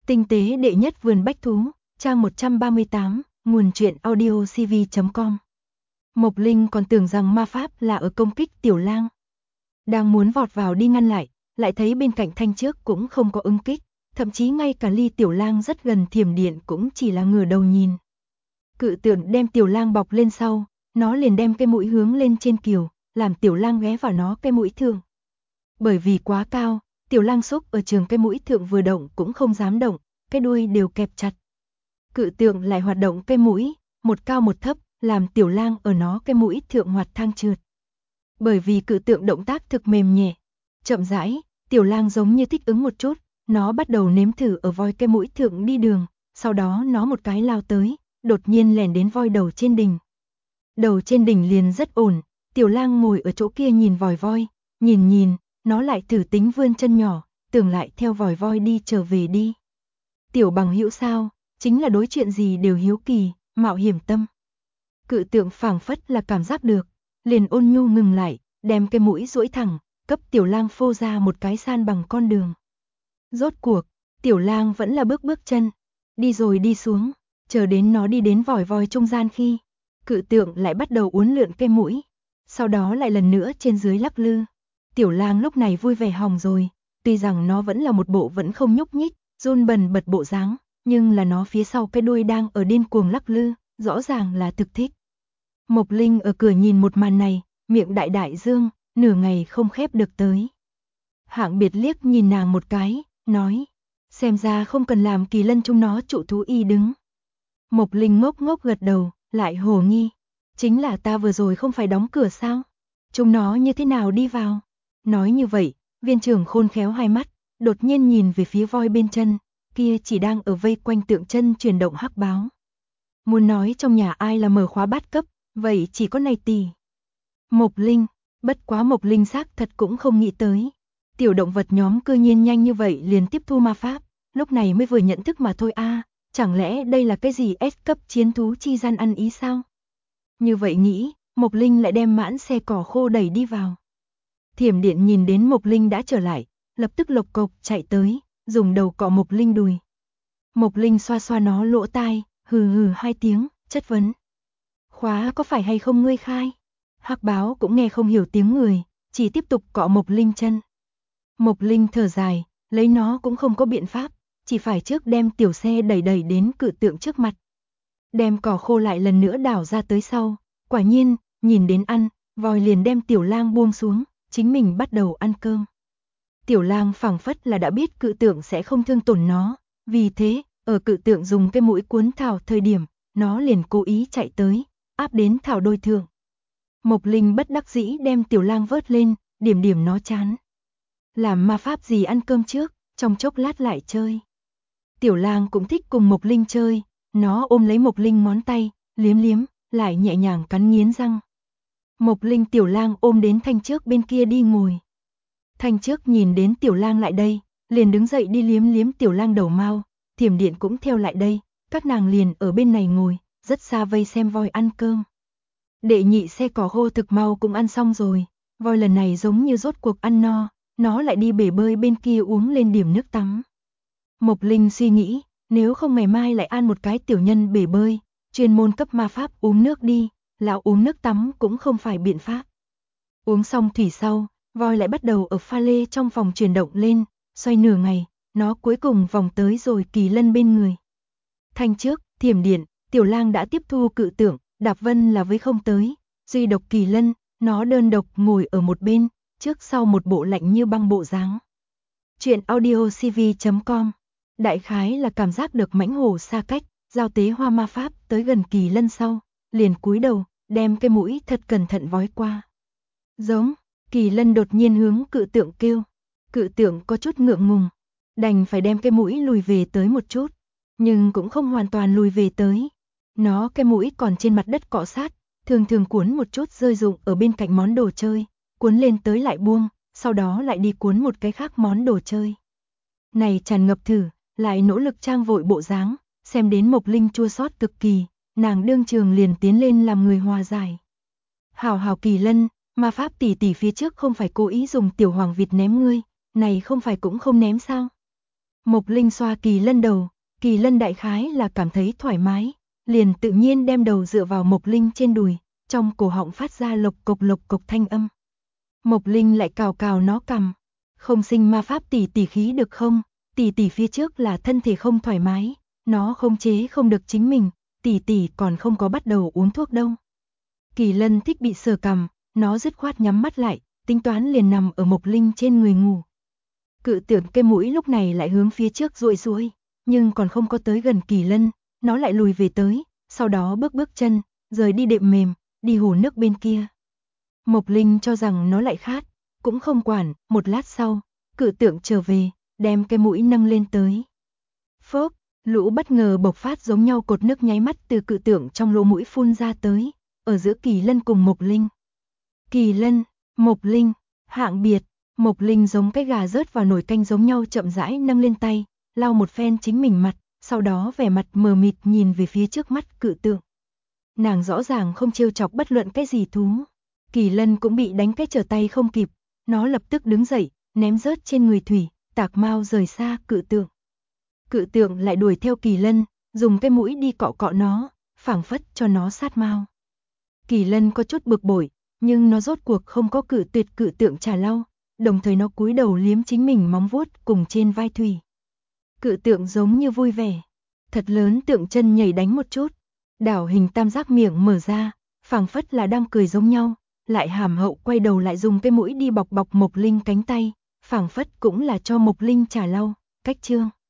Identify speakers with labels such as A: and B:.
A: Tinh tế đệ nhất vườn bách thú, trang 138, nguồn truyện audiocv.com. Mộc Linh còn tưởng rằng ma pháp là ở công kích Tiểu Lang. Đang muốn vọt vào đi ngăn lại thấy bên cạnh thanh trước cũng không có ứng kích, thậm chí ngay cả ly Tiểu Lang rất gần thiểm điện cũng chỉ là ngửa đầu nhìn. Cự tượng đem Tiểu Lang bọc lên sau, nó liền đem cái mũi hướng lên trên kiều, làm Tiểu Lang ghé vào nó cái mũi thượng. Bởi vì quá cao, Tiểu Lang xúc ở trường cái mũi thượng vừa động cũng không dám động, cái đuôi đều kẹp chặt. Cự tượng lại hoạt động cái mũi, một cao một thấp, làm Tiểu Lang ở nó cái mũi thượng hoạt thang trượt. Bởi vì cự tượng động tác thực mềm nhẹ, chậm rãi, Tiểu Lang giống như thích ứng một chút, nó bắt đầu nếm thử ở voi cái mũi thượng đi đường, sau đó nó một cái lao tới, đột nhiên lẻn đến voi đầu trên đỉnh. Đầu trên đỉnh liền rất ổn, Tiểu Lang ngồi ở chỗ kia nhìn vòi voi, nhìn, nó lại thử tính vươn chân nhỏ, tưởng lại theo vòi voi đi trở về đi. Tiểu bằng hữu sao, chính là đối chuyện gì đều hiếu kỳ, mạo hiểm tâm. Cự tượng phảng phất là cảm giác được, liền ôn nhu ngừng lại, đem cái mũi duỗi thẳng, cấp Tiểu Lang phô ra một cái san bằng con đường. Rốt cuộc, Tiểu Lang vẫn là bước chân, đi rồi đi xuống, chờ đến nó đi đến vòi voi trung gian khi, cự tượng lại bắt đầu uốn lượn cái mũi, sau đó lại lần nữa trên dưới lắc lư. Tiểu Lang lúc này vui vẻ hỏng rồi, tuy rằng nó vẫn là một bộ vẫn không nhúc nhích, run bần bật bộ dáng, nhưng là nó phía sau cái đuôi đang ở điên cuồng lắc lư, rõ ràng là thực thích. Mộc Linh ở cửa nhìn một màn này, miệng đại đại dương, nửa ngày không khép được tới. Hạng Biệt liếc nhìn nàng một cái, nói, xem ra không cần làm Kỳ Lân chúng nó trụ thú y đứng. Mộc Linh ngốc ngốc gật đầu, lại hồ nghi, chính là ta vừa rồi không phải đóng cửa sao? Chúng nó như thế nào đi vào? Nói như vậy, viên trưởng khôn khéo hai mắt, đột nhiên nhìn về phía voi bên chân, kia chỉ đang ở vây quanh tượng chân chuyển động hắc báo. Muốn nói trong nhà ai là mở khóa bát cấp, vậy chỉ có này tỷ. Mộc Linh, bất quá Mộc Linh xác thật cũng không nghĩ tới. Tiểu động vật nhóm cư nhiên nhanh như vậy liền tiếp thu ma pháp, lúc này mới vừa nhận thức mà thôi a, chẳng lẽ đây là cái gì S cấp chiến thú chi gian ăn ý sao? Như vậy nghĩ, Mộc Linh lại đem mãn xe cỏ khô đẩy đi vào. Thiểm điện nhìn đến Mộc Linh đã trở lại, lập tức lộc cộc chạy tới, dùng đầu cọ Mộc Linh đùi. Mộc Linh xoa xoa nó lỗ tai, hừ hai tiếng, chất vấn. Khóa có phải hay không ngươi khai? Hắc báo cũng nghe không hiểu tiếng người, chỉ tiếp tục cọ Mộc Linh chân. Mộc Linh thở dài, lấy nó cũng không có biện pháp, chỉ phải trước đem tiểu xe đẩy đến cự tượng trước mặt. Đem cỏ khô lại lần nữa đảo ra tới sau, quả nhiên, nhìn đến ăn, voi liền đem Tiểu Lang buông xuống, chính mình bắt đầu ăn cơm. Tiểu Lang phảng phất là đã biết cự tượng sẽ không thương tổn nó, vì thế, ở cự tượng dùng cái mũi cuốn thảo thời điểm, nó liền cố ý chạy tới, áp đến thảo đôi thượng. Mộc Linh bất đắc dĩ đem Tiểu Lang vớt lên, điểm nó chán. Làm ma pháp gì ăn cơm trước, trong chốc lát lại chơi. Tiểu Lang cũng thích cùng Mộc Linh chơi, nó ôm lấy Mộc Linh ngón tay, liếm, lại nhẹ nhàng cắn nghiến răng. Mộc Linh Tiểu Lang ôm đến Thanh Trước bên kia đi ngồi. Thanh Trước nhìn đến Tiểu Lang lại đây, liền đứng dậy đi liếm Tiểu Lang đầu mao, Thiểm Điện cũng theo lại đây, các nàng liền ở bên này ngồi, rất xa vây xem voi ăn cơm. Đệ nhị xe cỏ khô thực mau cũng ăn xong rồi, voi lần này giống như rốt cuộc ăn no, nó lại đi bể bơi bên kia uống lên điểm nước tắm. Mộc Linh suy nghĩ, nếu không ngày mai lại ăn một cái tiểu nhân bể bơi, chuyên môn cấp ma pháp uống nước đi, lão uống nước tắm cũng không phải biện pháp. Uống xong thủy sau, voi lại bắt đầu ở pha lê trong phòng chuyển động lên, xoay nửa ngày, nó cuối cùng vòng tới rồi Kỳ Lân bên người. Thanh Trước, Thiểm Điện, Tiểu Lang đã tiếp thu cự tượng, Đạp Vân là với không tới, duy độc Kỳ Lân, nó đơn độc ngồi ở một bên, trước sau một bộ lạnh như băng bộ dáng. Chuyện audiocv.com. Đại khái là cảm giác được mãnh hổ xa cách, giao tế hoa ma pháp tới gần Kỳ Lân sau, liền cúi đầu, đem cái mũi thật cẩn thận vói qua. Giống, Kỳ Lân đột nhiên hướng cự tượng kêu. Cự tượng có chút ngượng ngùng, đành phải đem cái mũi lùi về tới một chút, nhưng cũng không hoàn toàn lùi về tới. Nó cái mũi còn trên mặt đất cọ sát, thường cuốn một chút rơi rụng ở bên cạnh món đồ chơi, cuốn lên tới lại buông, sau đó lại đi cuốn một cái khác món đồ chơi. Này tràn ngập thử, lại nỗ lực trang vội bộ dáng, xem đến Mộc Linh chua xót cực kỳ, nàng đương trường liền tiến lên làm người hòa giải. Hảo Kỳ Lân, ma pháp tỷ phía trước không phải cố ý dùng tiểu hoàng vịt ném ngươi, này không phải cũng không ném sao? Mộc Linh xoa Kỳ Lân đầu, Kỳ Lân đại khái là cảm thấy thoải mái, liền tự nhiên đem đầu dựa vào Mộc Linh trên đùi, trong cổ họng phát ra lộc cộc thanh âm. Mộc Linh lại cào cào nó cằm, không sinh ma pháp tỷ tỷ khí được không? Tỷ tỷ phía trước là thân thể không thoải mái, nó khống chế không được chính mình, tỷ tỷ còn không có bắt đầu uống thuốc đâu. Kỳ Lân thích bị sờ cằm, nó dứt khoát nhắm mắt lại, tính toán liền nằm ở Mộc Linh trên người ngủ. Cự tượng cái mũi lúc này lại hướng phía trước duỗi duỗi, nhưng còn không có tới gần Kỳ Lân, nó lại lùi về tới, sau đó bước chân, rời đi đệm mềm, đi hồ nước bên kia. Mộc Linh cho rằng nó lại khát, cũng không quản, một lát sau, cự tượng trở về, đem cái mũi nâng lên tới. Phốp, lũ bất ngờ bộc phát giống nhau cột nước nháy mắt từ cự tượng trong lỗ mũi phun ra tới, ở giữa Kỳ Lân cùng Mộc Linh. Kỳ Lân, Mộc Linh, hạng biệt, Mộc Linh giống cái gà rớt vào nồi canh giống nhau chậm rãi nâng lên tay, lau một phen chính mình mặt, sau đó vẻ mặt mờ mịt nhìn về phía trước mắt cự tượng. Nàng rõ ràng không trêu chọc bất luận cái gì thú. Kỳ Lân cũng bị đánh cái trở tay không kịp, nó lập tức đứng dậy, ném rớt trên người thủy, tạc mau rời xa cự tượng. Cự tượng lại đuổi theo Kỳ Lân, dùng cái mũi đi cọ cọ nó, phảng phất cho nó sát mau. Kỳ Lân có chút bực bội, nhưng nó rốt cuộc không có cự tuyệt cự tượng trả lau, đồng thời nó cúi đầu liếm chính mình móng vuốt cùng trên vai thủy. Cự tượng giống như vui vẻ, thật lớn tượng chân nhảy đánh một chút, đảo hình tam giác miệng mở ra, phảng phất là đang cười giống nhau, lại hàm hậu quay đầu lại dùng cái mũi đi bọc Mộc Linh cánh tay, phảng phất cũng là cho Mộc Linh trả lau, cách chương.